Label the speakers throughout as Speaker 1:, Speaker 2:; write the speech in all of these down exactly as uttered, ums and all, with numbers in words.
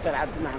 Speaker 1: العبد. نعم.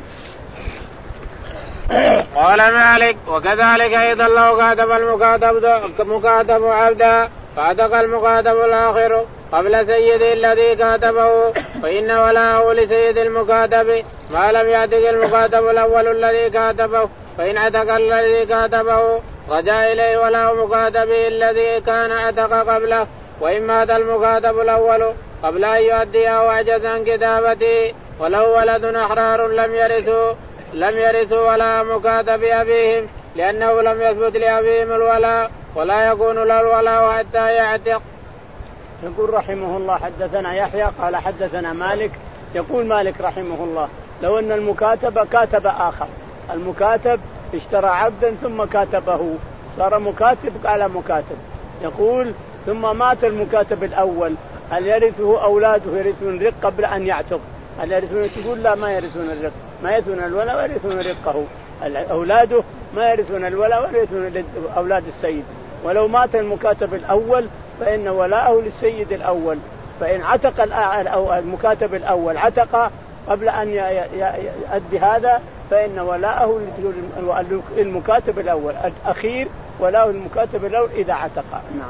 Speaker 2: قال مالك وكذلك أيضا لو كاتب المكاتب مكاتب عبدا فعتق المكاتب الآخر قبل سيد الذي كاتبه فإن ولاءه لسيد المكاتب ما لم يعتق المكاتب الأول الذي كاتبه، فإن عتق الذي كاتبه رجع إليه ولاء مكاتبه الذي كان عتق قبله، وإن مات المكاتب الأول قبل أن يؤديه وعجز عن كتابته وله ولد أحرار لم يرثوا لم يرثوا ولا مكاتب أبيهم، لأنه لم يثبت لأبيهم الولاء ولا يكون له الولاء حتى يعتق.
Speaker 1: يقول رحمه الله حدثنا يحيى قال حدثنا مالك. يقول مالك رحمه الله لو أن المكاتب كاتب آخر، المكاتب اشترى عبدا ثم كاتبه صار مكاتب على مكاتب، يقول ثم مات المكاتب الأول هل يرثه أولاده يرثون الرق قبل أن يعتق؟ هل يرثون؟ تقول لا ما يرثون الرق، ما يرثون الولاء ويرثون رقه، أولاده ما يرثون الولاء ويرثون أولاد السيد. ولو مات المكاتب الأول فإن ولاءه للسيد الأول، فإن عتق المكاتب الأول عتق قبل أن يؤدي هذا فإن ولاءه للمكاتب الأول الأخير ولاءه المكاتب الأول إذا عتق. نعم.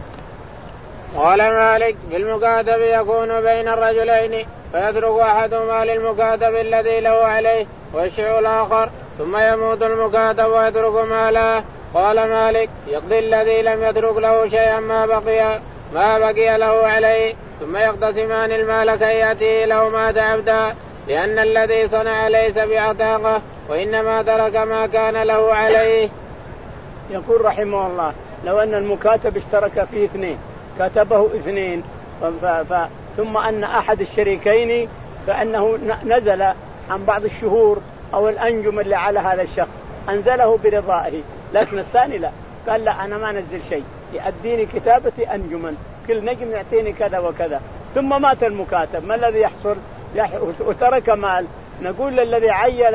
Speaker 2: قال مالك بالمكاتب يكون بين الرجلين فيترك أحدهما للمكاتب الذي له عليه ويشيع الآخر ثم يموت المكاتب ويترك ماله. قال مالك يقضي الذي لم يترك له شيئا ما بقي ما بقي له عليه ثم يقتسمان المال كي يأتيه له مات عبدا، لأن الذي صنع ليس بعتاقه وإنما ترك ما كان له عليه.
Speaker 1: يقول رحمه الله لو أن المكاتب اشترك فيه اثنين كتبه اثنين ف... ف... ثم أن أحد الشريكين فأنه نزل عن بعض الشهور أو الأنجم اللي على هذا الشخص أنزله برضائه، لكن الثاني لا، قال لا أنا ما نزل شيء يأديني كتابتي أنجما كل نجم يعطيني كذا وكذا، ثم مات المكاتب ما الذي يحصل؟ وترك مال، نقول للذي عيل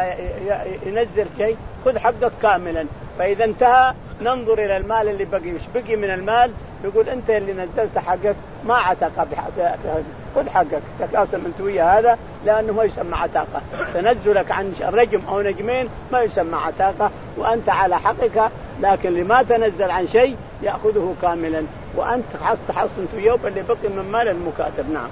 Speaker 1: ينزل شيء خذ حقك كاملا، فإذا انتهى ننظر إلى المال اللي بقي، مش بقي من المال يقول أنت اللي نزلت حقك ما عتق خذ حقك تقاسم أنت ويا هذا، لأنه ما يسمى عتاقة، تنزلك عن رجم أو نجمين ما يسمى عتاقة وأنت على حقك، لكن لما تنزل عن شيء يأخذه كاملا وأنت حصت حصت أنت وياه اللي بقي من مال المكاتب. نعم.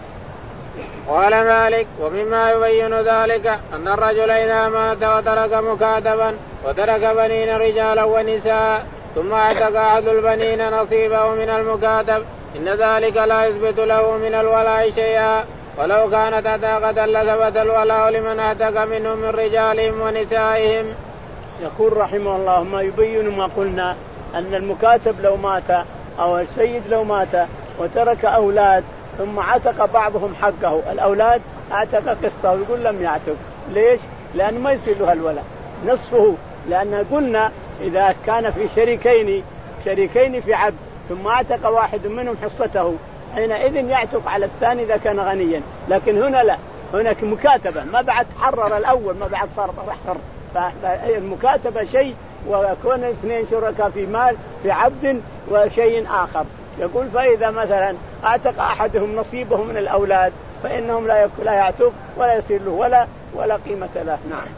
Speaker 2: قال مالك ومما يبين ذلك أن الرجل إذا مات وترك مكاتبا وترك بنين رجالا ونساء ثم اعتق أحد البنين نصيبه من المكاتب إن ذلك لا يثبت له من الولاء شيئا، ولو كانت عتاقة لثبت الولاء لمن اعتق منهم من رجالهم ونسائهم.
Speaker 1: يقول رحمه الله ما يبين ما قلنا أن المكاتب لو مات أو السيد لو مات وترك أولاد ثم عتق بعضهم حقه، الأولاد اعتق قسطه ويقول لم يعتق، ليش؟ لأنه ما يصير له الولاء نصفه، لأن قلنا إذا كان في شريكين شريكين في عبد ثم اعتق واحد منهم حصته حينئذ يعتق على الثاني إذا كان غنيا، لكن هنا لا، هناك مكاتبة ما بعد حرر الأول ما بعد صار حر، فالمكاتبة شيء وكون اثنين شركاء في مال في عبد وشيء آخر. يقول فإذا مثلا اعتق أحدهم نصيبه من الأولاد فإنهم لا لا يعتق ولا يصير له ولا ولا قيمة له. نعم.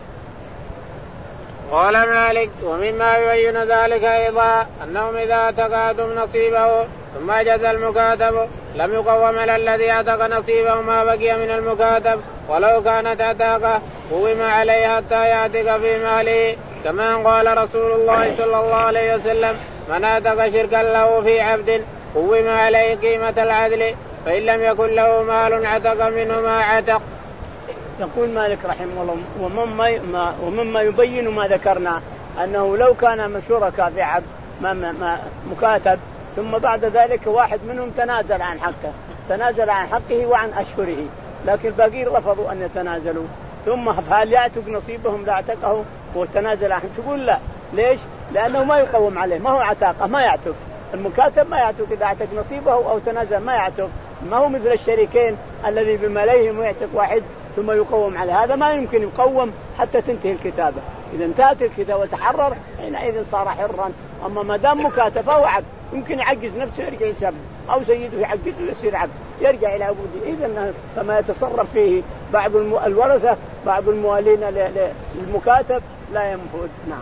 Speaker 2: قال مالك ومما يبين ذلك أيضا أنهم إذا اعتقدوا نصيبه ثم أجاز المكاتب لم يقوم على الذي اعتق نصيبه ما بقي من المكاتب، ولو كانت عتاقة قوم عليه حتى يعتق في ماله، كما قال رسول الله صلى الله عليه وسلم من اعتق شركا له في عبد قوم عليه قيمة العدل، فإن لم يكن له مال عتق منه ما عتق.
Speaker 1: يقول مالك رحمه الله ومما, ومما يبين ما ذكرنا أنه لو كان شركاء في عبد ما ما مكاتب ثم بعد ذلك واحد منهم تنازل عن حقه تنازل عن حقه وعن أشهره، لكن باقي رفضوا أن يتنازلوا، ثم هل يعتق نصيبهم لا اعتقه وتنازل عنه؟ تقول لا، ليش؟ لأنه ما يقوم عليه، ما هو عتاقة ما يعتق، المكاتب ما يعتق إذا اعتق نصيبه أو تنازل ما يعتق، ما هو مثل الشريكين الذي بماليهم يعتق واحد ثم يقوم عليه، هذا ما يمكن يقوم حتى تنتهي الكتابة، إذا انتهت الكتابة وتحرر حينئذ صار حرا أما ما دام مكاتب فهو عبد، يمكن يعجز نفسه يرجع يسب، أو سيده يعجزه يصير عبد يرجع إلى عبودية. إذا فما يتصرف فيه بعض الورثة بعض الموالين للمكاتب لا ينفذ. نعم.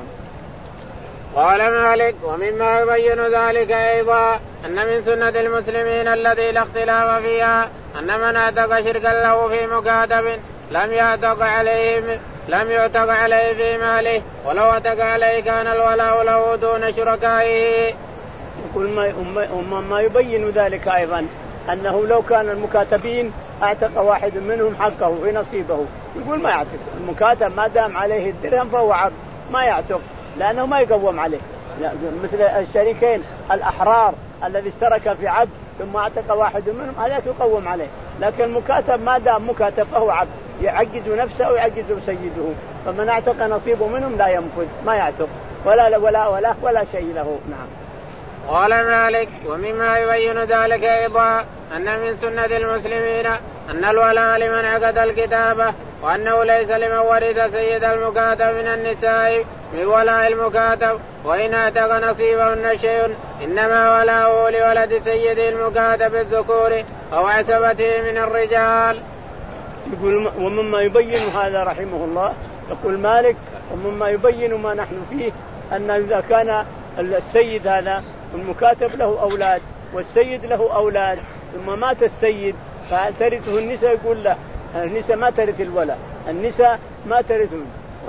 Speaker 2: قال مالك ومما يبين ذلك أيضا أن من سنة المسلمين الذي لا اختلاف فيها أن من اعتق شركا له في مكاتب لم يعتق عليه لم يعتق عليه في ماله، ولو اعتق عليه كان الولاء له دون شركائه.
Speaker 1: يقول ما, ما يبين ذلك أيضا أنه لو كان المكاتبين اعتق واحد منهم حقه في نصيبه، يقول ما يعتق المكاتب ما دام عليه الدرهم فهو عبد ما يعتق لأنه ما يقوم عليه. لا مثل الشريكين الأحرار الذي اشترك في عبد ثم اعتق واحد منهم هذا يقوم عليه، لكن المكاتب ما دام مكاتب فهو عبد يعجز نفسه ويعجز سيده، فمن اعتق نصيبه منهم لا ينفذ ما يعتق ولا ولا ولا ولا شيء له. نعم.
Speaker 2: قال مالك ومما يبين ذلك أيضا أن من سنة المسلمين أن الولاء لمن عقد الكتابة، وأنه ليس لمن ورث سيد المكاتب من النساء من ولاء المكاتب، وإن اعتق نصيبهن شيء إنما ولاؤه لولد سيد المكاتب الذكور أو عصبته من الرجال.
Speaker 1: يقول ومما يبين هذا رحمه الله، يقول مالك ومما يبين ما نحن فيه أن إذا كان السيد هذا المكاتب له أولاد والسيد له أولاد ثم مات السيد فترثه النساء، يقول لا النساء ما ترث الولاء، النساء ما ترثون،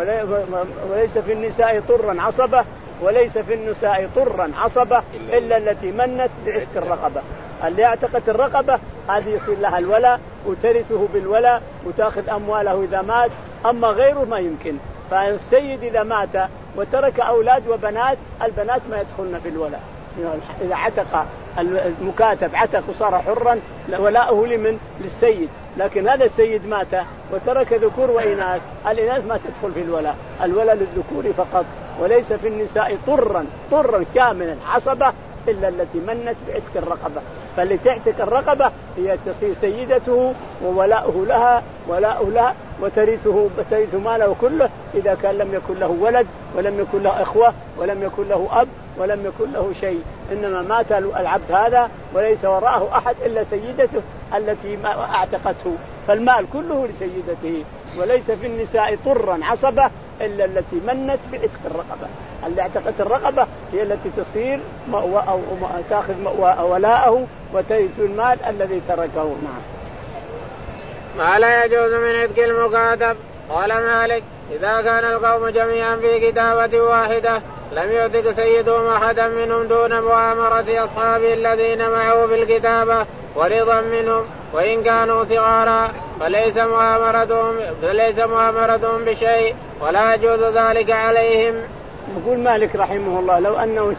Speaker 1: وليس في النساء طرا عصبة وليس في النساء طرا عصبة إلا التي منت بعتق الرقبة. اللي اعتقت الرقبة هذه يصير لها الولاء وترثه بالولاء وتأخذ أمواله إذا مات، أما غيره ما يمكن. فالسيد إذا مات وترك أولاد وبنات البنات ما يدخلن في الولاء. إذا عتق المكاتب عتق وصار حرا ولاؤه لمن للسيد، لكن هذا السيد مات وترك ذكور وإناث الإناث ما تدخل في الولاء، الولاء للذكور فقط، وليس في النساء طرا طرا كاملا عصبة إلا التي منت بعتق الرقبة. فاللي تعتق الرقبة هي تصير سيدته وولاؤه لها ولاؤه لها وترثه ترث ماله كله إذا كان لم يكن له ولد ولم يكن له إخوة ولم يكن له أب ولم يكن له شيء، إنما مات العبد هذا وليس وراءه أحد إلا سيدته التي اعتقته، فالمال كله لسيدته. وليس في النساء طرا عصبة إلا التي منت بعتق الرقبة، اللي اعتقت الرقبة هي التي تصير مأوى أو تأخذ مأوى ولاءه وترث المال الذي تركه. نعم.
Speaker 2: ما لا يجوز من عتق المكاتب. قال مالك إذا كان القوم جميعا في كتابة واحدة لم يعتق سيدهم أحدا منهم دون مؤامرة أصحابه الذين معه في الكتابة ورضا منهم، وإن كانوا صغارا فليس مؤامرتهم فليس مؤامرتهم بشيء ولا يجوز ذلك عليهم.
Speaker 1: يقول مالك رحمه الله لو أنه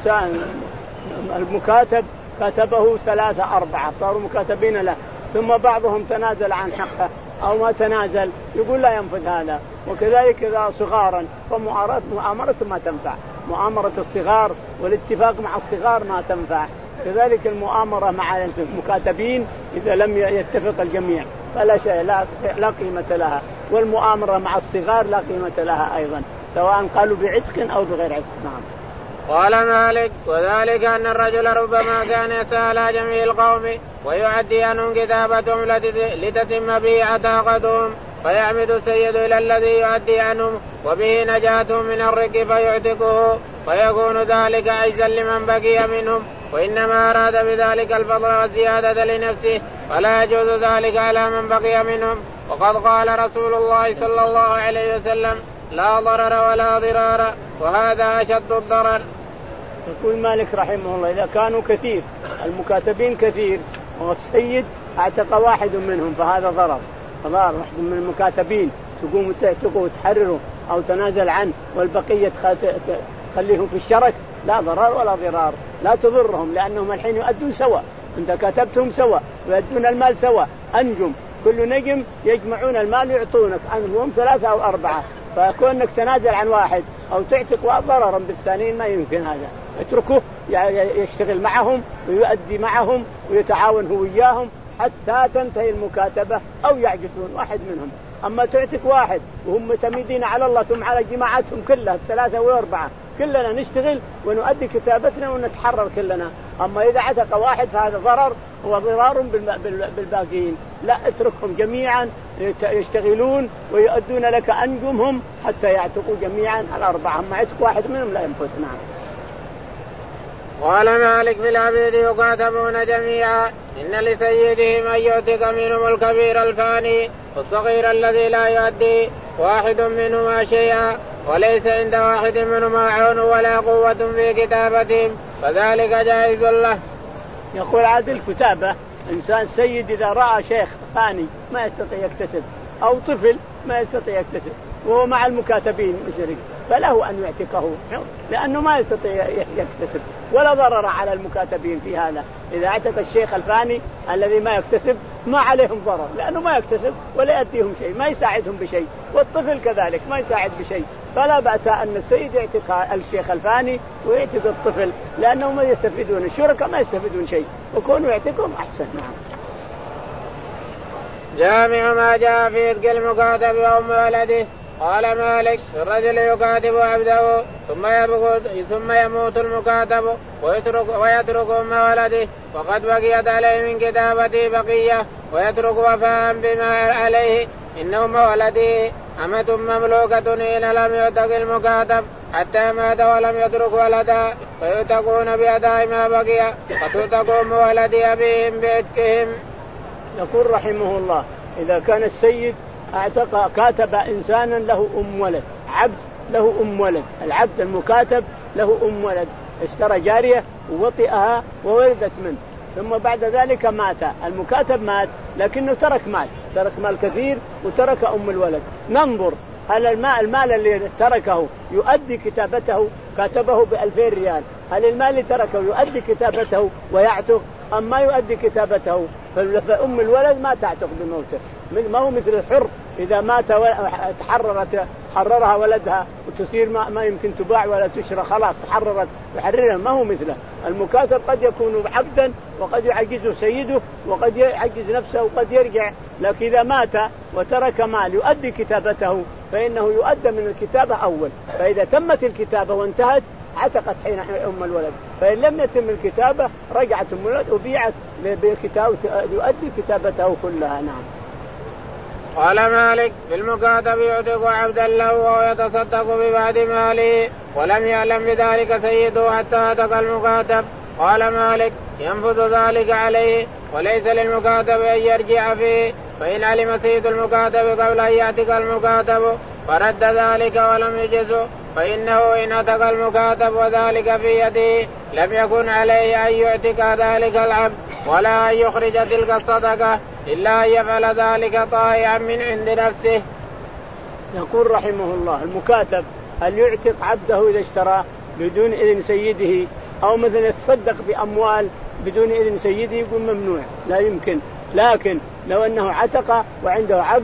Speaker 1: المكاتب كتبه ثلاثة أربعة صاروا مكاتبين له ثم بعضهم تنازل عن حقه أو ما تنازل، يقول لا ينفذ هذا. وكذلك إذا صغارا فمؤامرته ما تنفع، مؤامرة الصغار والاتفاق مع الصغار ما تنفع. كذلك المؤامرة مع المكاتبين إذا لم يتفق الجميع فلا شيء لا, لا قيمة لها، والمؤامرة مع الصغار لا قيمة لها أيضا سواء قالوا بعتق أو بغير عتق. نعم.
Speaker 2: قال مالك وذلك أن الرجل ربما كان يسأل على جميع القوم ويعدي عنهم كتابتهم لتتم به عتاقتهم، فيعمد السيد إلى الذي يعدي عنهم وبه نجاتهم من الرق فيعتقه، فيكون ذلك عجزا لمن بقي منهم، وإنما أراد بذلك الفضل والزيادة لنفسه، فلا يجوز ذلك على من بقي منهم. وقد قال رسول الله صلى الله عليه وسلم لا ضرر ولا ضرار، وهذا أشد الضرر.
Speaker 1: يقول مالك رحمه الله إذا كانوا كثير المكاتبين كثير والسيد اعتق واحد منهم فهذا ضرر، ضرر واحد من المكاتبين تقوم تعتقوا وتحرروا أو تنازل عنه والبقية تخليهم في الشرك، لا ضرر ولا ضرار، لا تضرهم لأنهم الحين يؤدون سوا، أنت كتبتهم سوا ويؤدون المال سوا، أنجم كل نجم يجمعون المال يعطونك عنهم ثلاثة أو أربعة، فكونك تنازل عن واحد أو تعتق ضررا بالثانيين ما يمكن هذا، اتركه يشتغل معهم ويؤدي معهم ويتعاون هو وياهم حتى تنتهي المكاتبة أو يعجزون واحد منهم. أما تعتق واحد وهم متميدين على الله ثم على جماعتهم كلها الثلاثة والأربعة كلنا نشتغل ونؤدي كتابتنا ونتحرر كلنا. أما إذا عتق واحد فهذا ضرر وضرار بالباقين، لا اتركهم جميعا يشتغلون ويؤدون لك أنجمهم حتى يعتقوا جميعا الأربعة. أما عتق واحد منهم لا ينفذ. نعم.
Speaker 2: قال مالك في العبيد يكاتبون جميعا إن لسيدهم أن يعتق منهم الكبير الفاني والصغير الذي لا يؤدي واحد منهما شيئا وليس عند واحد منهما عون ولا قوة في كتابتهم فذلك جائز له.
Speaker 1: يقول عادل الكتابة إنسان سيد إذا رأى شيخ فاني ما يستطيع يكتسب أو طفل ما يستطيع يكتسب وهو مع المكاتبين مشرك فله أن يعتقه لأنه ما يستطيع يكتسب ولا ضرر على المكاتبين في هذا. إذا اعتق الشيخ الفاني الذي ما يكتسب ما عليهم ضرر لأنه ما يكتسب ولا يأتيهم شيء ما يساعدهم بشيء والطفل كذلك ما يساعد بشيء. فلا بأس أن السيد يعتق الشيخ الفاني ويعتق الطفل لأنهم ما يستفيدون الشركاء ما يستفيدون شيء وكونوا يعتقهم أحسن. نعم.
Speaker 2: جامع ما جاء في عتق المكاتب وأم ولده. قال مالك الرجل يكاتب عبده ثم ثم يموت المكاتب ويترك ويترك أم ولده وقد بقيت عليه من كتابته بقية ويترك وفاء بما عليه إن أم ولده أمة مملوكة إن لم يعتق المكاتب حتى مات ولم يترك ولدا فيعتقون بأداء ما بقي وتعتق أم ولد أبيهم بعتقهم.
Speaker 1: يقول رحمه الله إذا كان السيد اعتق كاتب إنسانا له أم ولد عبد له أم ولد العبد المكاتب له أم ولد اشترى جارية ووطئها وولدت منه ثم بعد ذلك مات المكاتب مات لكنه ترك مال ترك مال كثير وترك أم الولد. ننظر هل المال, المال اللي تركه يؤدي كتابته كاتبه بألفين ريال هل المال اللي تركه يؤدي كتابته ويعتق أم ما يؤدي كتابته؟ فأم الولد ما تعتق بموته ما هو مثل الحر إذا مات تحررت حررها ولدها وتصير ما, ما يمكن تباع ولا تشرى خلاص حررت وحررها ما هو مثله. المكاتب قد يكون عبدا وقد يعجزه سيده وقد يعجز نفسه وقد يرجع لكن إذا مات وترك مال يؤدي كتابته فإنه يؤدى من الكتابة أول فإذا تمت الكتابة وانتهت عتقت حين أم الولد فإن لم يتم الكتابة رجعت أم الولد وبيعت بكتابة يؤدي كتابته كلها. نعم.
Speaker 2: قال مالك في المكاتب يعتق عبدا له ويتصدق ببعض ماله ولم يعلم بذلك سيده حتى عتق المكاتب. قال مالك ينفذ ذلك عليه وليس للمكاتب أن يرجع فيه فإن علم سيد المكاتب قبل أن يعتق المكاتب فرد ذلك ولم يجزه فإنه إن عتق المكاتب وذلك في يده لم يكن عليه أن يعتق ذلك العبد ولا أن يخرج تلك الصدقة إلا أن يفعل ذلك طائعا من عند نفسه.
Speaker 1: يقول رحمه الله المكاتب هل يعتق عبده إذا اشترى بدون إذن سيده أو مثلا يتصدق بأموال بدون إذن سيده يقول ممنوع لا يمكن. لكن لو أنه عتق وعنده عبد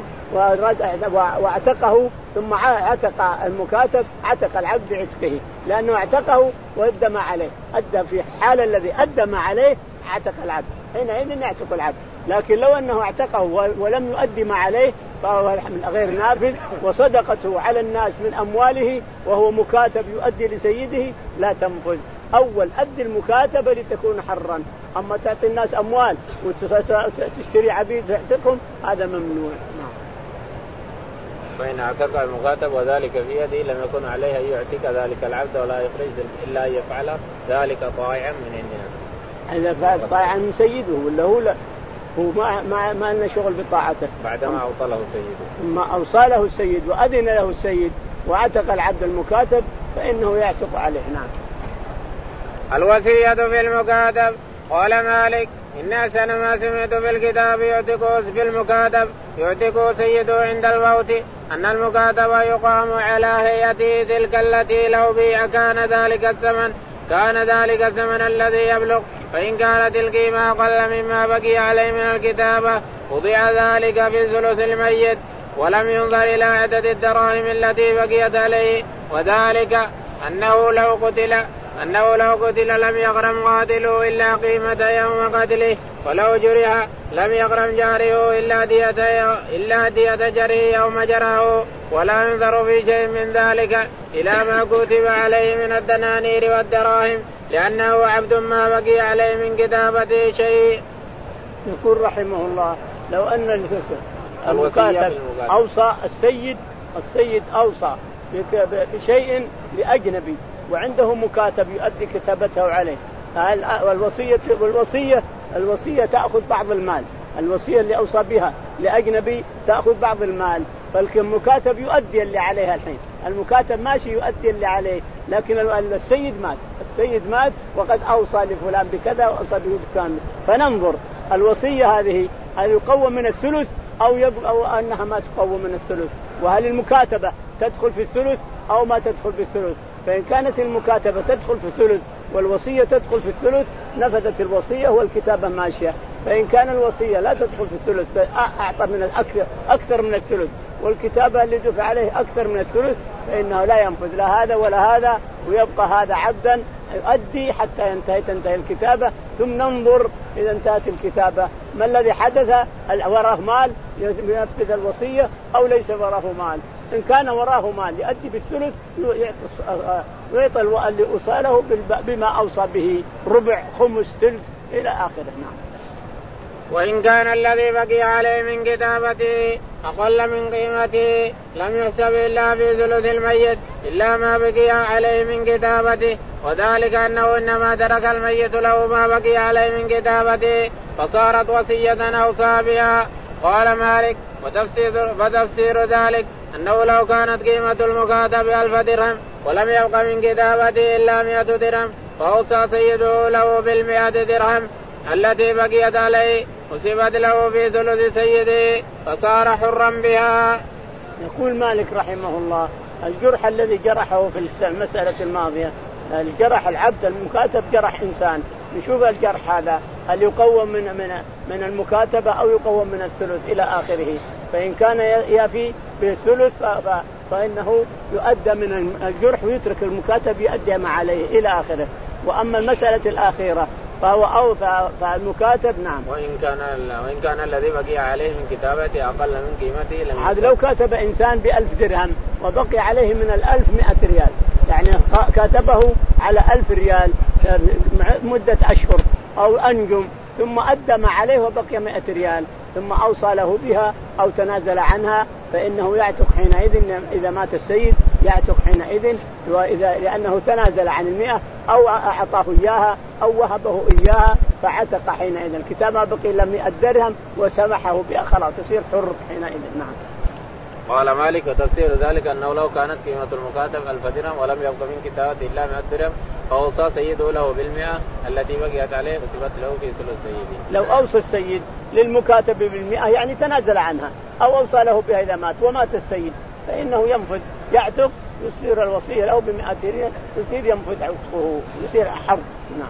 Speaker 1: واعتقه ثم عتق المكاتب عتق العبد بعتقه لأنه اعتقه وأدى ما عليه أدى في حال الذي أدى ما عليه عتق العبد حينئذ يعتق العبد. لكن لو أنه اعتقه ولم يؤدي ما عليه فهو غير نافذ وصدقته على الناس من أمواله وهو مكاتب يؤدي لسيده لا تنفذ. أول أدي المكاتبة لتكون حرا أما تعطي الناس أموال وتشتري عبيد تعتقهم هذا ممنوع.
Speaker 2: فإن اعتق المكاتب وذلك في يده لم يكن عليه أن يعتق ذلك العبد ولا يخرج إلا أن يفعل ذلك طائعا من الناس.
Speaker 1: إذا فعل طائعا من سيده ولا هو لا هو ما ما ما لنا شغل بطاعته
Speaker 2: بعدما أوصله سيده
Speaker 1: ما أوصله السيد وأذن له السيد وعتق العبد المكاتب فإنه يعتق عليه. نعم.
Speaker 2: الوصية في المكاتب. قال مالك إن أحسن ما سمعت في الكتاب يعتق في المكاتب يعتق سيده عند الموت أن المكاتب يقام على هيئته تلك التي لو بيع كان ذلك الثمن كان ذلك الثمن الذي يبلغ فإن كانت القيمة أقل مما بقي عليه من الكتابة وضع ذلك في ثلث الميت ولم ينظر إلى عدد الدراهم التي بقيت عليه وذلك أنه لو قتل أنه لو قتل لم يغرم قاتله إلا قيمة يوم قتله ولو جرح لم يغرم جاره إلا دية إلا دية جريه يوم جراه ولا ينظر في شيء من ذلك إلى ما كتب عليه من الدنانير والدراهم لأنه عبد ما بقي عليه من كتابته شيء.
Speaker 1: يقول رحمه الله لو أن المكاتب أوصى السيد السيد أوصى بشيء لأجنبي وعنده مكاتب يؤدي كتابته عليه والوصية والوصية الوصية تأخذ بعض المال الوصية اللي أوصى بها لأجنبي تأخذ بعض المال فالمكاتب يؤدي اللي عليها الحين المكاتب ماشي يؤدي اللي عليه لكن السيد مات السيد مات وقد أوصى لفلان بكذا وأوصى به بكامل فننظر الوصية هذه هل يقوم من الثلث أو, أو أنها ما تقوم من الثلث وهل المكاتبة تدخل في الثلث أو ما تدخل في الثلث فإن كانت المكاتبة تدخل في الثلث والوصية تدخل في الثلث نفذت الوصية والكتابة ماشية فإن كان الوصية لا تدخل في الثلث فأعطى من الأكثر أكثر من الثلث والكتابة اللي دفع عليه أكثر من الثلث فإنه لا ينفذ لا هذا ولا هذا ويبقى هذا عبدا يؤدي حتى ينتهي تنتهي الكتابة ثم ننظر إذا انتهت الكتابة ما الذي حدث وراه مال ينفذ الوصية أو ليس وراه مال إن كان وراه مال يؤدي بالثلث يعطي اللي أوصاله بما أوصى به ربع خمس ثلث إلى آخره. نعم.
Speaker 2: وإن كان الذي بقي عليه من كتابته أقل من قيمته لم يحسب إلا في ثلث الميت إلا ما بقي عليه من كتابته وذلك أنه إنما ترك الميت له ما بقي عليه من كتابته فصارت وصية أوصى بها. قال مالك وتفسير, وتفسير ذلك أنه لو كانت قيمة المكاتب ألف درهم ولم يبق من كتابته إلا مئة درهم فأوصى سيده له بالمئة درهم التي بقيت عليه وسبت له في ثلث سيده فصار حرا بها.
Speaker 1: يقول مالك رحمه الله الجرح الذي جرحه في المسألة الماضية الجرح العبد المكاتب جرح إنسان نشوف الجرح هذا هل يقوم من من من المكاتبة أو يقوم من الثلث إلى آخره فإن كان يفي بالثلث فإنه يؤدى من الجرح ويترك المكاتب يؤدي ما عليه إلى آخره. وأما المسألة الأخيرة فهو أوفى فالمكاتب نعم.
Speaker 2: وإن كان وإن كان الذي بقي عليه من كتابته أقل من قيمته
Speaker 1: هذا لو كاتب إنسان بألف درهم وبقي عليه من الألف مئة ريال يعني كاتبه على ألف ريال مدة أشهر أو أنجم ثم أدى ما عليه وبقي مئة ريال ثم أوصى له بها أو تنازل عنها فإنه يعتق حينئذ إذا مات السيد يعتق حينئذ وإذا لأنه تنازل عن المئة أو أعطاه إياها أو وهبه إياها فعتق حينئذ الكتابة بقي إلا مئة درهم وسمحه بها خلاص يصير حر حينئذ. نعم.
Speaker 2: قال مالك وتفسير ذلك أنه لو كانت قيمة المكاتب ألف درهم ولم يبق من كتابته إلا مئة درهم فأوصى سيده له بالمئة التي بقيت عليه وسبت له في ثلث سيده.
Speaker 1: لو أوصى السيد للمكاتب بالمئة يعني تنازل عنها أو أوصى له بها إذا مات ومات السيد فإنه ينفذ يعتق يصير الوصية له بمئة ريال يصير ينفذ عتقه يصير حر. نعم.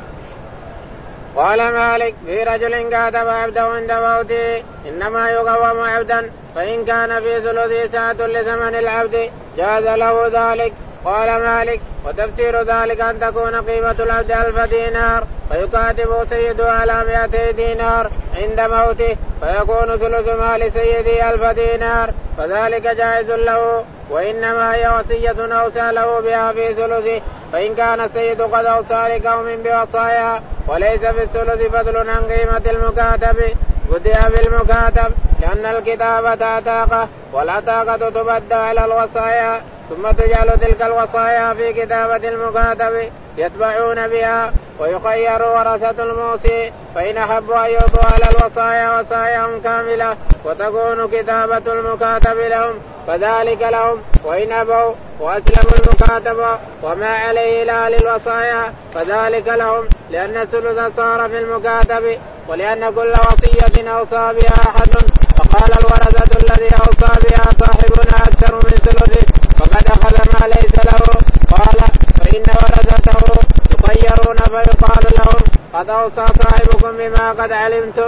Speaker 2: قال مالك في رجل كاتب عبده عند موته إنما يقوم عبدا فإن كان في ثلثه ساعة لثمن العبد جاز له ذلك. قال مالك وتفسير ذلك أن تكون قيمة العبد ألف دينار فيكاتب سيده على مئتي دينار عند موته فيكون ثلث مال سيده ألف دينار فذلك جائز له وإنما هي وصية أوصى له بها في ثلثه فإن كان السيد قد أوصى لقوم بوصايا وليس في الثلث فضل عن قيمة المكاتب بدأ بالمكاتب لأن الكتابة عتاقة والعتاقة تبدأ على الوصايا ثم تجعل تلك الوصايا في كتابة المكاتب يتبعون بها ويخير ورثة الموصي فإن أحبوا أن يعطوا على الوصايا وصاياهم كاملة وتكون كتابة المكاتب لهم فذلك لهم وإن أبوا وأسلموا المكاتب وما عليه لا للوصايا فذلك لهم لأن الثلث صار في المكاتب ولأن كل وصية أوصى بها أحد فقال الورثة الذي أوصى بها صاحبنا أكثر من ثلثه فقد أخذ ما ليس له. قال فإن ورثته يخيرون فيقال لهم قد أوصى صاحبكم بما قد علمتم.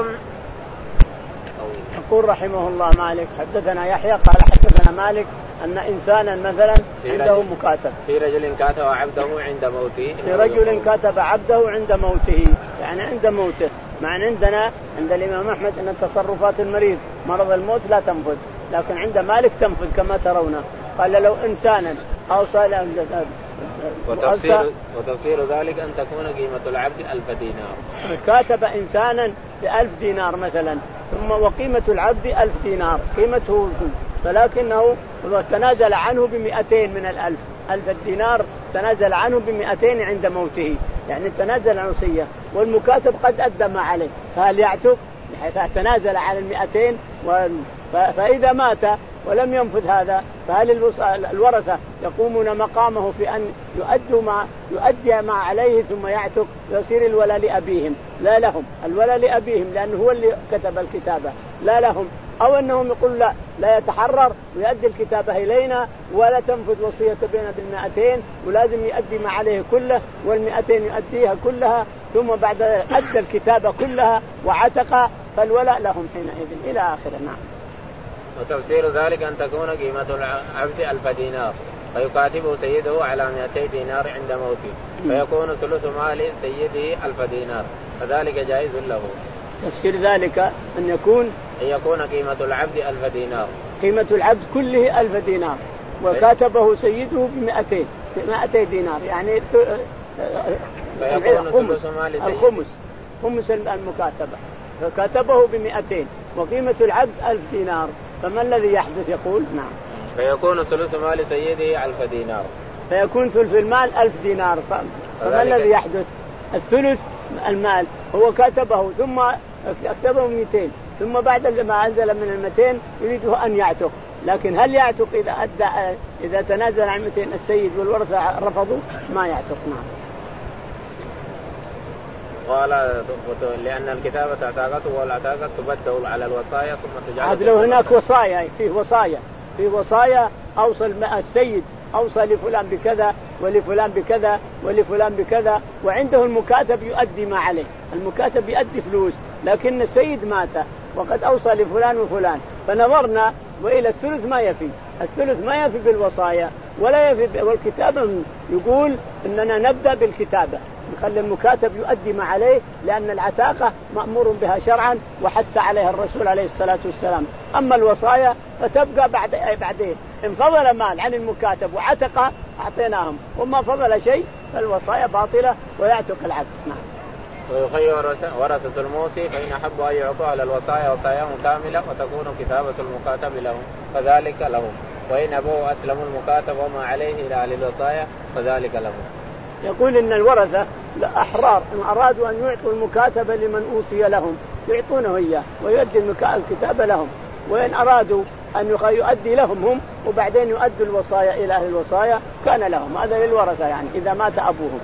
Speaker 1: يقول رحمه الله مالك حدثنا يحيى قال حدثنا مالك أن إنسانا مثلا عنده مكاتب.
Speaker 2: في رجل كاتب عبده عند موته.
Speaker 1: في رجل كاتب عبده عند موته، يعني عند موته. معنى عندنا عند الإمام أحمد أن تصرفات المريض مرض الموت لا تنفذ، لكن عند مالك تنفذ كما ترون. قال لو إنسانا أوصى له.
Speaker 2: وتفسير, وتفسير ذلك أن تكون قيمة العبد ألف دينار.
Speaker 1: كاتب إنسانا بألف دينار مثلا، ثم وقيمة العبد ألف دينار قيمته، فلكنه تنازل عنه بمئتين من الألف. ألف الدينار تنازل عنه بمئتين عند موته، يعني تنازل عن وصية، والمكاتب قد أدى ما عليه، فهل يعتق؟ تنازل عن المئتين و... فإذا مات ولم ينفذ هذا فهل الورثة يقومون مقامه في أن يؤدوا ما يؤدي ما عليه ثم يعتق؟ يصير الولاء لأبيهم، لا لهم، الولاء لأبيهم لأنه هو اللي كتب الكتابة، لا لهم. أو أنهم يقول لا لا يتحرر ويؤدي الكتابة إلينا ولا تنفذ وصية بيننا بالمئتين، ولازم يؤدي ما عليه كله، والمئتين يؤديها كلها، ثم بعد أدى الكتابة كلها وعتق، فالولاء لهم حينئذ إلى آخره. نعم.
Speaker 2: وتفسير ذلك أن تكون قيمة العبد ألف دينار فيكاتبه سيده على مئتي دينار عند موته، فيكون ثلث مال سيده ألف دينار، فذلك جائز له.
Speaker 1: تفسير ذلك أن يكون
Speaker 2: أن يكون قيمة العبد ألف دينار،
Speaker 1: قيمة العبد كله ألف دينار، وكاتبه سيده بمئتين مئتي دينار، يعني
Speaker 2: فيكون ثلث مال سيده
Speaker 1: الخمس خمس المكاتبة، فكاتبه بمئتين وقيمة العبد ألف دينار، فما الذي يحدث؟ يقول نعم.
Speaker 2: فيكون ثلث مال سيده ألف دينار،
Speaker 1: فيكون ثلث المال ألف دينار، فما الذي يحدث؟ الثلث المال هو كاتبه ثم كتبه مئتين، ثم بعد ما أنزل من المئتين يريده أن يعتق، لكن هل يعتق إذا أدى إذا تنازل عن مئتين السيد والورثة رفضوا؟ ما يعتق. نعم.
Speaker 2: قال لأن الكتابة اعتاقته والعتاقة تبدل على الوصايا ثم تجعل.
Speaker 1: لو هناك وصايا، فيه وصايا فيه وصايا أوصى السيد أوصى لفلان بكذا ولفلان بكذا ولفلان بكذا، وعنده المكاتب يؤدي ما عليه، المكاتب يؤدي فلوس، لكن السيد مات وقد أوصى لفلان وفلان، فنظرنا وإلى الثلث ما يفي، الثلث ما يفي بالوصايا ولا يفي، والكتابة يقول إننا نبدأ بالكتابة، نخلي المكاتب يؤدي ما عليه، لأن العتاقة مأمور بها شرعا وحث عليها الرسول عليه الصلاة والسلام. أما الوصايا فتبقى بعد بعدين، إن فضل مال عن المكاتب وعتق أعطيناهم، وما فضل شيء فالوصايا باطلة ويعتق العبد. نعم.
Speaker 2: ويخير ورثة الموصي فإن أحبوا أن يعطوا على الوصايا وصاياهم كاملة وتكون كتابة المكاتب لهم فذلك لهم، وإن أبوا أسلموا المكاتب وما عليه إلى أهل الوصايا فذلك لهم.
Speaker 1: يقول إن الورثة أحرار إن أرادوا أن يعطوا المكاتبة لمن أوصي لهم يعطونه إياه ويؤدي الكتابة لهم، وإن أرادوا أن يؤدي لهم هم وبعدين يؤدوا الوصايا إلى أهل الوصايا كان لهم، هذا للورثة يعني إذا مات أبوهم.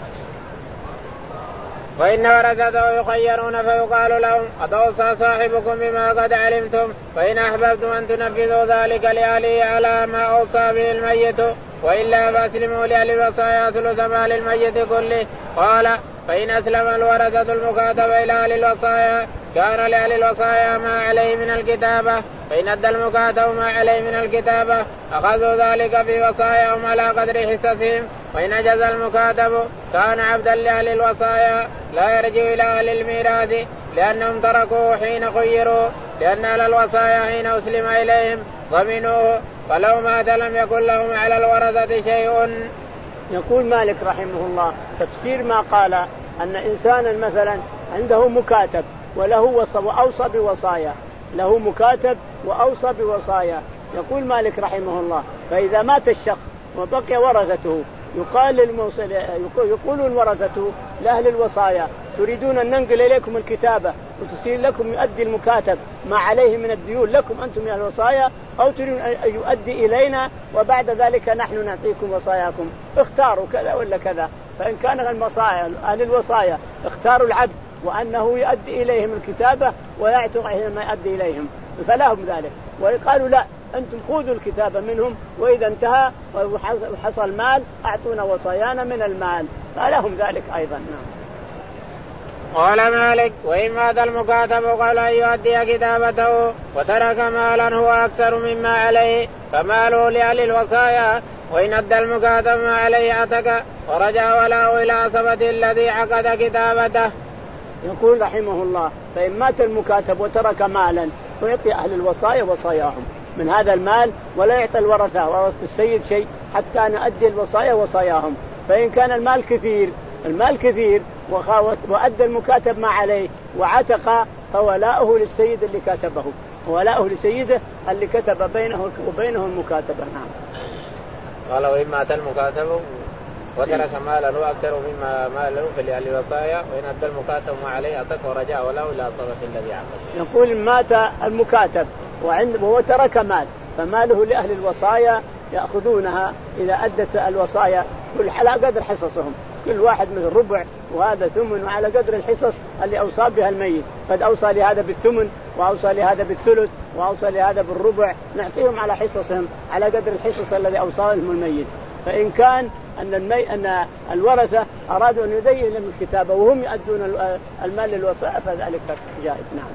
Speaker 2: وإن ورثته يخيرون فيقال لهم أتوصى صاحبكم بما قد علمتم، فإن أحببتم أن تنفذوا ذلك لأهله على ما أوصى به الميت، وإلا فأسلموا لأهل الوصايا ثلث مال الميت كله. قال فإن أسلم الورثة المكاتب إلى أهل الوصايا كان لأهل الوصايا ما عليه من الكتابة، فإن أدى المكاتب ما عليه من الكتابة أخذوا ذلك في وصاياهم على قدر حصتهم، وإن أجاز المكاتب كان عبدا لأهل الوصايا لا يرجع إلى أهل الميراث لأنهم تركوه حين خيروا، لأن أهل الوصايا حين أسلم إليهم ضمنوه، فلو مات لم يكن لهم على الورثة شيء.
Speaker 1: يقول مالك رحمه الله تفسير ما قال أن إنسانا مثلا عنده مكاتب وله وصى وأوصى بوصايا، له مكاتب وأوصى بوصايا، يقول مالك رحمه الله فإذا مات الشخص وبقي ورثته يقال للموصل يقولون ورثته لأهل الوصايا تريدون أن ننقل إليكم الكتابة وتصير لكم يؤدي المكاتب ما عليه من الديون لكم أنتم يا الوصايا، أو تريدون أن يؤدي إلينا وبعد ذلك نحن نعطيكم وصاياكم، اختاروا كذا ولا كذا. فإن كان الوصايا أهل الوصايا اختاروا العبد وأنه يؤدي إليهم الكتابة ويعتق ما يؤدي إليهم فلهم ذلك، وقالوا لا أنتم خذوا الكتابة منهم وإذا انتهى وحصل مال أعطونا وصايانا من المال فلهم ذلك أيضا. نعم.
Speaker 2: قال مالك وإن مات المكاتب قال أن يؤدي كتابته وترك مالا هو أكثر مما عليه فماله لأهل الوصايا وإن أدى المكاتب ما عليه عتق ورجع وله إلى عصبة الذي عقد كتابته.
Speaker 1: يقول رحمه الله فإن مات المكاتب وترك مالا فيعطي أهل الوصايا وصاياهم من هذا المال ولا يعطي الورثة ورثة السيد شيء حتى نؤدي الوصايا وصاياهم. فإن كان المال كثير المال كثير وأدى المكاتب ما عليه وعتق فولاؤه للسيد اللي كاتبه ولاؤه لسيده اللي كتب بينه وبينه المكاتبة. نعم.
Speaker 2: قال وإن مات المكاتب وترك مالا وأكثر مما ماله فلأهل الوصايا وإن أدى المكاتب ما عليه عتق ورجع وله إلى عصبة الذي عقد.
Speaker 1: يقول مات المكاتب وهو ترك مال فماله لأهل الوصايا يأخذونها إذا أدت الوصايا كل على قدر حصصهم كل واحد من الربع وهذا ثمن وعلى قدر الحصص اللي أوصى بها الميت. قد أوصى لهذا بالثمن وأوصى لهذا بالثلث وأوصى لهذا بالربع نعطيهم على حصصهم على قدر الحصص الذي أوصاهم الميت. فإن كان أن المي أن الورثة أرادوا أن يدين لهم الكتابة وهم يؤدون المال للوصايا فذلك جائز. نعم.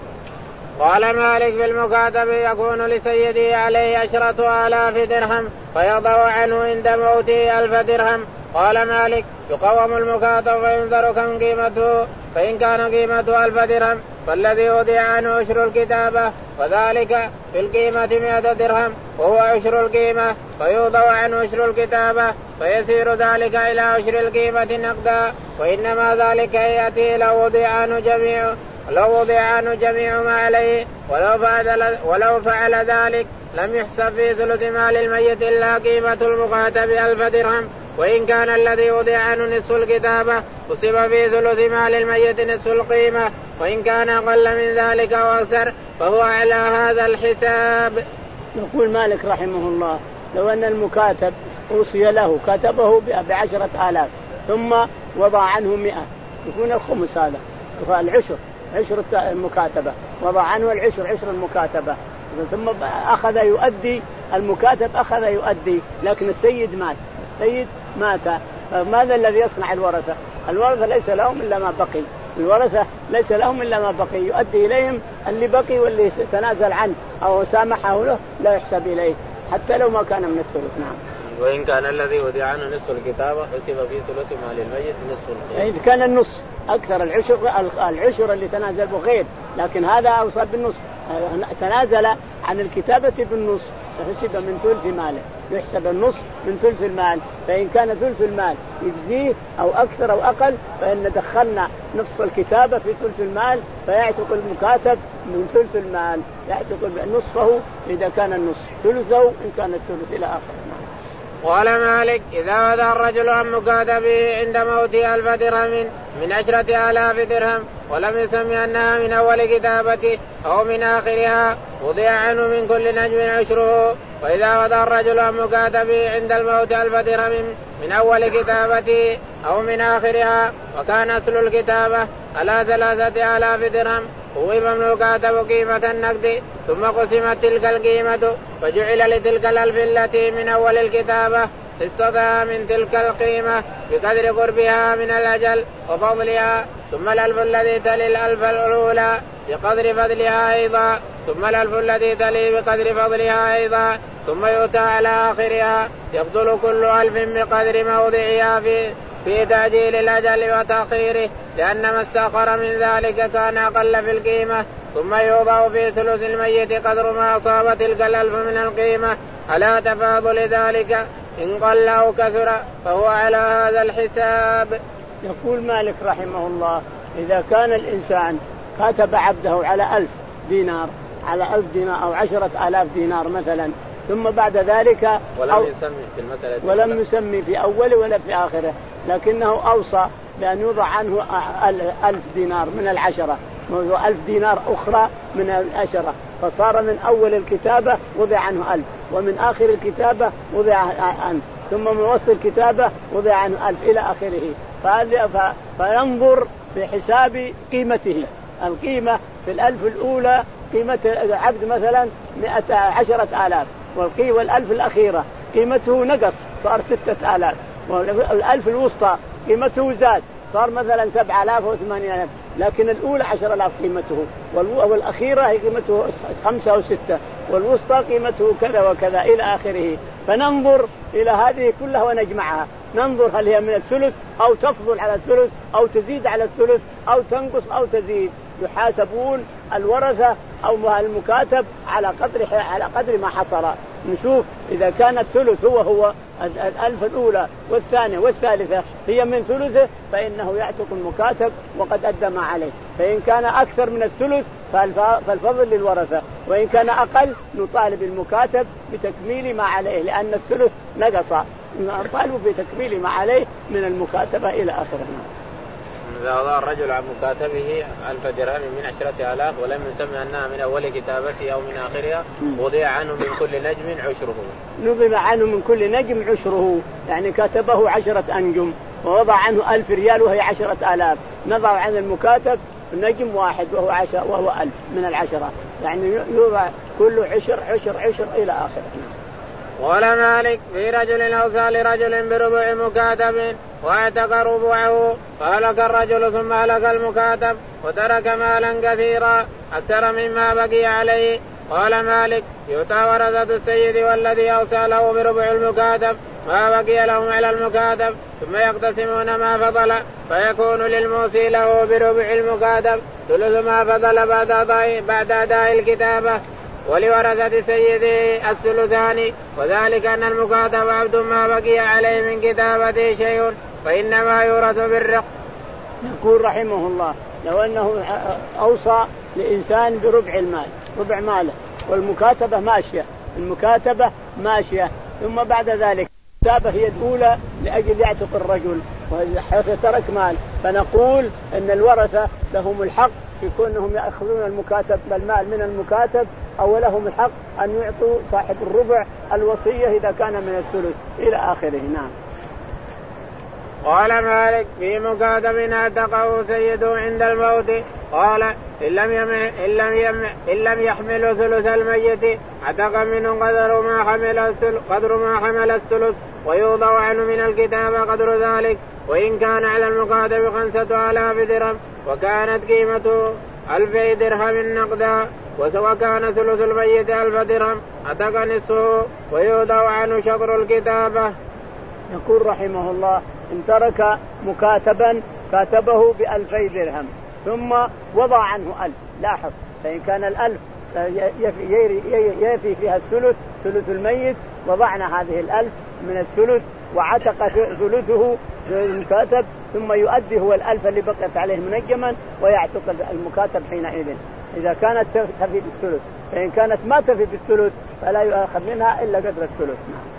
Speaker 2: قال مالك في المكاتب يكون لسيده عليه عشرة آلاف درهم فيضع عنه عند موته ألف درهم. قال مالك يقوم المكاتب وينظر كم قيمته فإن كان قيمته ألف درهم فالذي وضع عنه عشر الكتابة وذلك في القيمة مئة درهم وهو عشر القيمة فيوضع عنه عشر الكتابة فيصير ذلك إلى عشر القيمة نقدا. وإنما ذلك يأتي لو وضع عنه جميع لو وضع عنه جميع ما عليه ولو فعل, ولو فعل ذلك لم يحسب في ثلث مال الميت إلا قيمة المكاتب ألف درهم. وإن كان الذي وضع عنه نصف الكتابة حسب في ثلث مال الميت نصف القيمة وإن كان أقل من ذلك وأكثر فهو على هذا الحساب.
Speaker 1: يقول مالك رحمه الله لو أن المكاتب أوصي له كتبه بعشرة آلاف ثم وضع عنه مئة يكون الخمس هذا العشر عشر المكاتبة وضع عنه العشر عشر المكاتبة ثم أخذ يؤدي المكاتب أخذ يؤدي لكن السيد مات السيد مات فماذا الذي يصنع الورثة؟ الورثة ليس لهم إلا ما بقي الورثة ليس لهم إلا ما بقي يؤدي إليهم اللي بقي واللي تنازل عنه أو سامحه له لا يحسب إليه حتى لو ما كان من الثلث. نعم.
Speaker 2: وإن كان الذي وضع عنه نصف الكتابة حسب في ثلث مال الميت نصف القيمة.
Speaker 1: إذا كان النص أكثر العشر العشر اللي تنازل بغير لكن هذا أوصى بالنص تنازل عن الكتابة بالنص فحسب من ثلث ماله يحسب النص من ثلث المال. فإن كان ثلث المال يجزيه أو أكثر أو أقل فإن دخلنا نصف الكتابة في ثلث المال فيعتق المكاتب من ثلث المال يعتق نصفه إذا كان النصف ثلثه إن كان الثلث إلى آخره.
Speaker 2: قال مالك إذا وضع الرجل عن مكاتبه عند موته ألف درهم من عشرة آلاف درهم ولم يسمي أنها من أول كتابته أو من آخرها وضع عنه من كل نجم عشره. وإذا وضع الرجل عن مكاتبه عند الموت ألف درهم من أول كتابته أو من آخرها وكان أصل الكتابة على ثلاثة آلاف درهم ووهب المكاتب قيمة النقد ثم قسمت تلك القيمة فجعل لتلك الألف التي من أول الكتابة حصتها من تلك القيمة بقدر قربها من الأجل وفضلها ثم الألف الذي تلي الألف الأولى بقدر فضلها أيضا ثم الألف الذي تلي بقدر فضلها أيضا ثم يؤتى على آخرها يفضل كل ألف بقدر موضعها في في تعجيل الأجل وتأخيره لأن ما استأخر من ذلك كان أقل في القيمة ثم يوضع في ثلث الميت قدر ما أصاب تلك الألف من القيمة على تفاضل ذلك إن قل أو كثر فهو على هذا الحساب.
Speaker 1: يقول مالك رحمه الله إذا كان الإنسان كاتب عبده على ألف دينار على ألف دينار أو عشرة آلاف دينار مثلا ثم بعد ذلك
Speaker 2: ولم يسمي في المسألة
Speaker 1: ولم يسمي في أوله ولا في آخره لكنه أوصى بأن يوضع عنه ألف دينار من العشرة ألف دينار أخرى من العشرة فصار من أول الكتابة وضع عنه ألف ومن آخر الكتابة وضع عنه ثم من وسط الكتابة وضع عنه ألف إلى آخره. فينظر بحساب قيمته القيمة في الألف الأولى قيمة العبد مثلا مئة عشرة آلاف والألف الأخيرة قيمته نقص صار ستة آلاف والألف الوسطى قيمته زاد صار مثلا سبعة آلاف وثمانية آلاف لكن الأولى عشر آلاف قيمته والأخيرة هي قيمته خمسة أو ستة والوسطى قيمته كذا وكذا إلى آخره. فننظر إلى هذه كلها ونجمعها، ننظر هل هي من الثلث أو تفضل على الثلث أو تزيد على الثلث أو تنقص أو تزيد. يحاسبون الورثة أو المكاتب على قدر على قدر ما حصل. نشوف إذا كان الثلث هو هو الألف الأولى والثانية والثالثة هي من ثلثه فإنه يعتق المكاتب وقد أدى ما عليه. فإن كان أكثر من الثلث فالفضل للورثة، وإن كان أقل نطالب المكاتب بتكميل ما عليه لأن الثلث نقص، نطالب بتكميل ما عليه من المكاتبة إلى آخره.
Speaker 2: إذا وضع الرجل عن مكاتبه ألف درهم من عشرة آلاف ولم يسمى أنها من أول كتابته أو من آخرها وضع عنه من كل نجم عشره.
Speaker 1: نضع عنه من كل نجم عشره، يعني كتبه عشرة أنجم ووضع عنه ألف ريال وهي عشرة آلاف، نضع عن المكاتب نجم واحد وهو عشرة وهو ألف من العشرة، يعني يوضع كل عشر عشر عشر إلى آخره.
Speaker 2: قال مالك في رجل أوصى لرجل بربع مكاتب واعتق ربعه فهلك الرجل ثم هلك المكاتب وترك مالا كثيرا أكثر مما بقي عليه. قال مالك يؤتى ورثة السيد والذي أوصى له بربع المكاتب ما بقي لهم على المكاتب ثم يقتسمون ما فضل فيكون للموصي له بربع المكاتب ثلث ما فضل بعد أداء الكتابة ولورثة سيده الثلثان، وذلك أن المكاتب عبد ما بقي عليه من كتابته شيء فإنما يورث بالرق.
Speaker 1: يقول رحمه الله لو أنه أوصى لإنسان بربع المال ربع ماله والمكاتبة ماشية، المكاتبة ماشية ثم بعد ذلك الكتابة هي الأولى لأجل يعتق الرجل وحيث ترك مال، فنقول أن الورثة لهم الحق في كونهم يأخذون المكاتب المال من المكاتب أو لهم الحق أن يعطوا صاحب الربع الوصية إذا كان من الثلث إلى آخره. نعم.
Speaker 2: قال مالك في مكاتب اعتقه سيده عند الموت قال إن لم يمن إن لم يمن إن لم يحمل ثلث الميت اعتق منه قدر ما حمل الثلث قدر ما حمل الثلث ويوضع عنه من الكتابة قدر ذلك، وإن كان على المكاتب خمسة آلاف درهم وكانت قيمته ألف درهم نقدا وكان ثلث الميت ألف درهم اعتق نصفه ويوضع عنه شطر الكتابة.
Speaker 1: يقول رحمه الله إن ترك مكاتبا كاتبه بألفي درهم ثم وضع عنه ألف، لاحظ فإن كان الألف يفي فيها الثلث ثلث الميت وضعنا هذه الألف من الثلث وعتق ثلثه المكاتب ثم يؤدي هو الألف اللي بقيت عليه منجما ويعتق المكاتب حينئذ إذا كانت تفي بالثلث، فإن كانت ما تفي بالثلث فلا يؤخذ منها إلا قدر الثلث.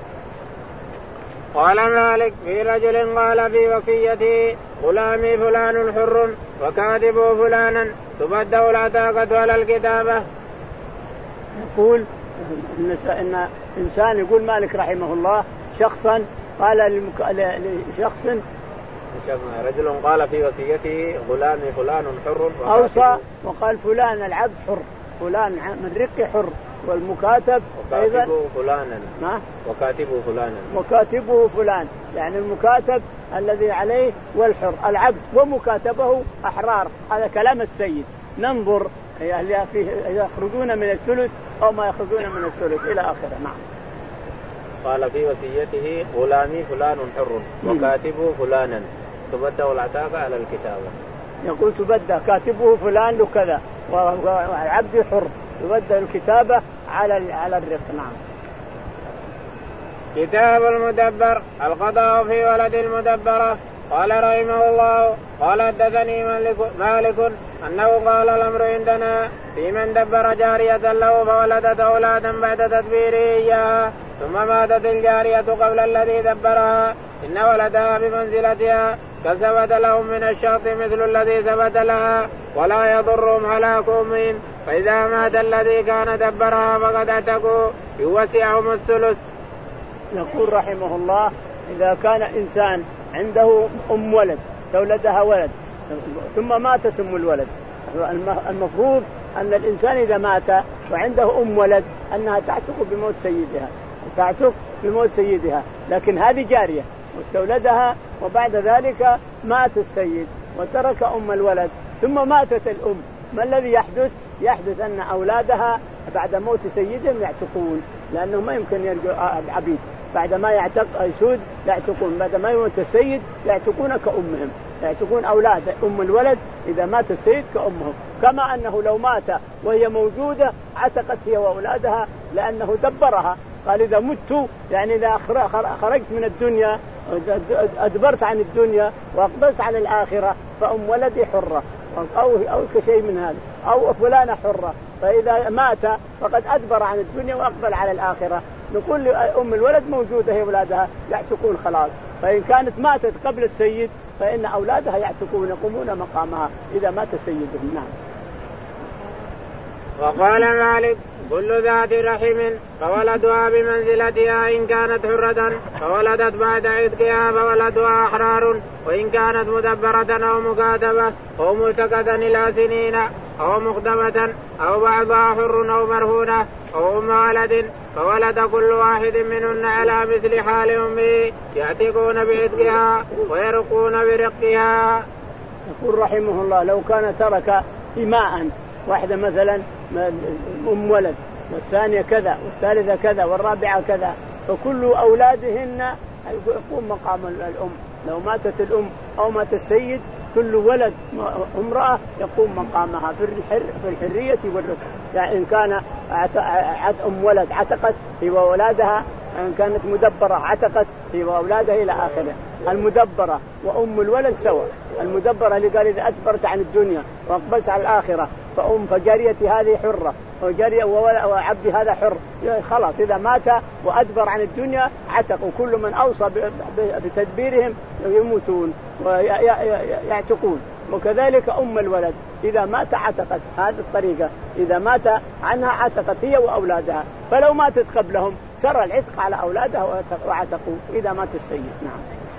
Speaker 2: قال مالك في رجل قال في وصيته غلامي فلان حر وكاتبه فلانا تبدأ العتاقة على الكتابة.
Speaker 1: يقول إن إنسان يقول مالك رحمه الله شخصا قال لشخص
Speaker 2: رجل قال في وصيته غلامي فلان حر
Speaker 1: أوصى وقال فلان العبد حر فلان من رق حر والمكاتب
Speaker 2: وكاتبه فلانا
Speaker 1: ما
Speaker 2: وكاتبه فلانا
Speaker 1: وكاتبه فلان يعني المكاتب الذي عليه والحر العبد ومكاتبه أحرار. هذا كلام السيد، ننظر هل يخرجون من الثلث أو ما يخرجون من الثلث إلى آخره. نعم.
Speaker 2: قال في وصيته غلامي فلان حر وكاتبه فلانا تبدأ العتاقة على الكتابة.
Speaker 1: يقول تبدأ كاتبه فلان له كذا والعبد حر يبدأ الكتابة على على الرق. نعم.
Speaker 2: كتاب المدبر القضاء في ولد المدبرة. قال رحمه الله قال حدثني مالك أنه قال الأمر عندنا في من دبر جارية له فولدت أولادا بعد تدبيره إياها ثم ماتت الجارية قبل الذي دبرها إن ولدها بمنزلتها كثبت لهم من الشرط مثل الذي ثبت لها ولا يضرهم هلاك أمهم، فإذا مات الذي كان دبرها فقد اعتقوا يوسعهم الثلث.
Speaker 1: يقول رحمه الله إذا كان إنسان عنده أم ولد استولدها ولد ثم ماتت أم الولد، المفروض أن الإنسان إذا مات وعنده أم ولد أنها تعتق بموت سيدها تعتق بموت سيدها، لكن هذه جارية واستولدها وبعد ذلك مات السيد وترك أم الولد ثم ماتت الأم، ما الذي يحدث؟ يحدث أن أولادها بعد موت سيدهم يعتقون، لأنه ما يمكن يرجع عبيد بعد ما يعتق يسود يعتقون، بعد ما يموت السيد يعتقون كأمهم، يعتقون أولاد أم الولد إذا مات السيد كأمهم، كما أنه لو مات وهي موجودة عتقت هي وأولادها لأنه دبرها. قال إذا مت يعني إذا خرجت من الدنيا أدبرت عن الدنيا وأقبلت على الآخرة فأم ولدي حرة أو أو كشيء من هذا، أو فلانة حرة، فإذا مات فقد أدبر عن الدنيا وأقبل على الآخرة. نقول أم الولد موجودة هي أولادها يعتقون خلاص، فإن كانت ماتت قبل السيد فإن أولادها يعتقون يقومون مقامها إذا مات سيدهم. نعم.
Speaker 2: وقال مالك كل ذات رحم فولدها بمنزلتها إن كانت حرة فولدت بعد عتقها فولدها أحرار، وإن كانت مدبرة أو مكاتبة أو معتقة إلى سنين أو مخدمة أو بعضها حر أو مرهونة أو أم ولد فولد كل واحد منهن على مثل حال أمه يعتقون بعتقها ويرقون برقها.
Speaker 1: يقول رحمه الله لو كان ترك إماء، واحدة مثلا أم ولد والثانية كذا والثالثة كذا والرابعة كذا، فكل أولادهن يقوم مقام الأم. لو ماتت الأم أو مات السيد كل ولد امرأة يقوم مقامها في الحر في الحرية والرق. يعني إن كان أم ولد عتقت هي وأولادها، إن كانت مدبرة عتقت هي وأولادها إلى آخره. المدبرة وأم الولد سواء. المدبرة اللي قال إذا أدبرت عن الدنيا وأقبلت على الآخرة فأم فجاريتي هذه حرة وجارية وعبدي هذا حر، خلاص إذا مات وأدبر عن الدنيا عتق، وكل من أوصى بتدبيرهم يموتون ويعتقون. وكذلك أم الولد إذا مات عتقت، هذه الطريقة إذا مات عنها عتقت هي وأولادها، فلو ماتت قبلهم سر العتق على أولادها وعتقوا إذا مات السيد. نعم.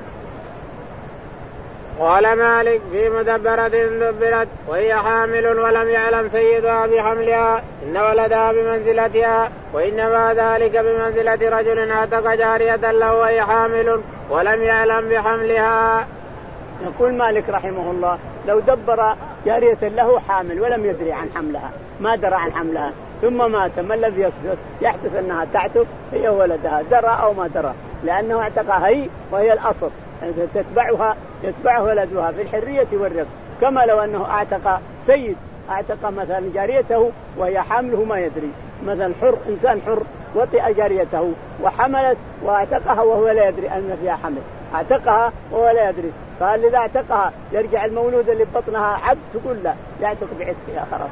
Speaker 2: قال مالك في مدبرة دبرت وهي حامل ولم يعلم سيدها بحملها إن ولدها بمنزلتها، وإنما ذلك بمنزلة رجل أعتق جارية له وهي حامل ولم يعلم بحملها.
Speaker 1: يقول مالك رحمه الله لو دبر جارية له حامل ولم يدري عن حملها، ما درى عن حملها ثم مات، ما الذي يصدق؟ يحدث أنها تعتق هي ولدها درى أو ما درى، لأنه اعتقها هي وهي الأصل، تتبعها يتبعه ولدها في الحرية والرق. كما لو أنه اعتق سيد اعتق مثلا جاريته وهي حامله ما يدري، مثلا حر إنسان حر وطئ جاريته وحملت واعتقها وهو لا يدري أن فيها حمل، اعتقها وهو لا يدري، فهل إذا اعتقها يرجع المولود اللي بطنها عبد؟ تقول لا، يعتق بعتقها خلاص.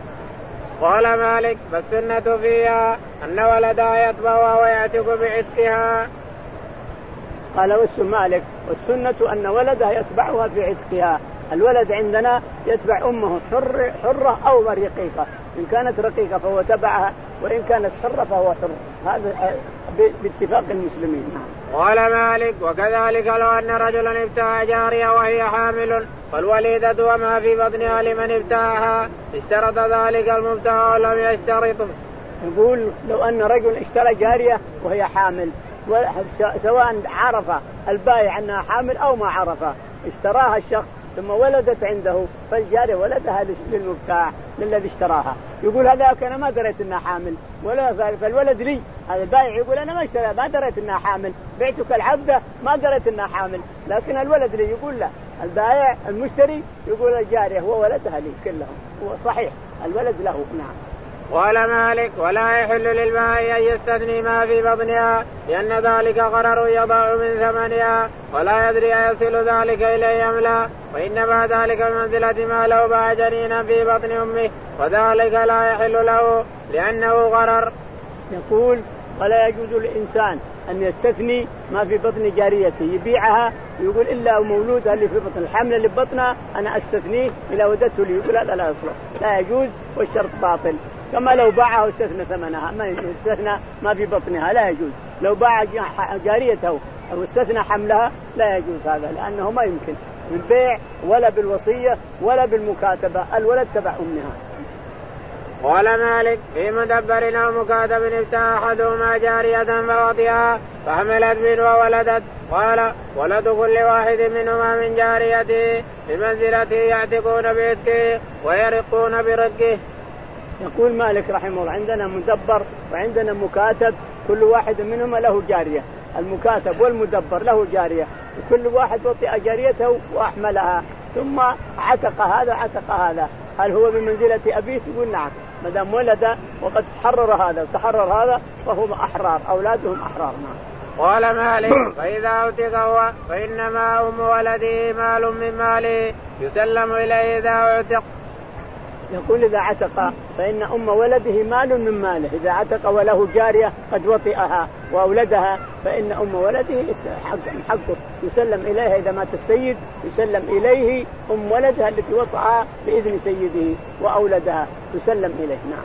Speaker 2: قال مالك فالسنة فيها أن ولدها يتبعها ويعتق بعتقها.
Speaker 1: قال وسم مالك والسنة أن ولدها يتبعها في عتقها. الولد عندنا يتبع أمه حر حرة أو رقيقة، إن كانت رقيقة فهو تبعها، وإن كانت حرة فهو حر، هذا باتفاق المسلمين.
Speaker 2: قال مالك وكذلك لو أن رجلا ابتاع جارية وهي حامل فالوليدة وما في بطنها لمن ابتاعها اشترط ذلك المبتاع ولم يشترط.
Speaker 1: يقول لو أن رجل اشترى جارية وهي حامل، سواء عرف البائع أنها حامل أو ما عرفها، اشتراها الشخص ثم ولدت عنده فالجارية ولدها للمبتاع للذي اشتراها، يقول هذاك أنا ما دريت أنها حامل ولا فالولد لي. هذا البائع يقول أنا ما اشترى ما دريت أنها حامل، بعتك العبدة ما دريت أنها حامل، لكن الولد لي. يقول لا، البائع المشتري يقول الجارية هو ولدها لي كلهم، هو صحيح الولد له. نعم.
Speaker 2: قال مالك ولا يحل للبائع أن يستثني ما في بطنها لأن ذلك قرر يضع من ثمنها ولا يدري يصل ذلك إليه أم لا، وإنما ذلك بمنزلة ما لو باع جنينا في بطن أمه وذلك لا يحل له لأنه قرر.
Speaker 1: يقول ولا يجوز للإنسان أن يستثني ما في بطن جاريته يبيعها، يقول إلا مولودها اللي في بطن الحمل اللي بطنها أنا أستثنيه إلى ودته لي، يقول هذا لا يصلح، لا يجوز والشرط باطل. كما لو باعها واستثنى ثمنها، ما يستثنى ما في بطنها لا يجوز. لو باع جاريته أو استثنى حملها لا يجوز هذا، لأنه ما يمكن بالبيع ولا بالوصية ولا بالمكاتبة، الولد تبع أمها.
Speaker 2: قال مالك في مدبر أو مكاتب ابتاع أحدهما جارية فوطئها فحملت منه وولدت، قال ولد كل واحد منهما من جاريته بمنزلته يعتقون بعتقه ويرقون برقه.
Speaker 1: يقول مالك رحمه الله عندنا مدبر وعندنا مكاتب، كل واحد منهما له جارية. المكاتب والمدبر له جارية، وكل واحد وطئ جاريته وأحملها ثم عتق هذا عتق هذا. هل هو بمنزلة أبيه؟ تقول نعم، ما دام ولد وقد تحرر هذا وتحرر هذا فهم أحرار، أولادهم أحرار. نعم.
Speaker 2: قال مالك فإذا أعتق هو فإنما أم ولده مال من ماله يسلم إليه إذا أعتق.
Speaker 1: يقول إذا عتق فإن أم ولده مال من ماله، إذا عتق وله جارية قد وطئها وأولدها فإن أم ولده حقه يسلم إليها. إذا مات السيد يسلم إليه أم ولدها التي وطئها بإذن سيده وأولدها تسلم إليه. نعم.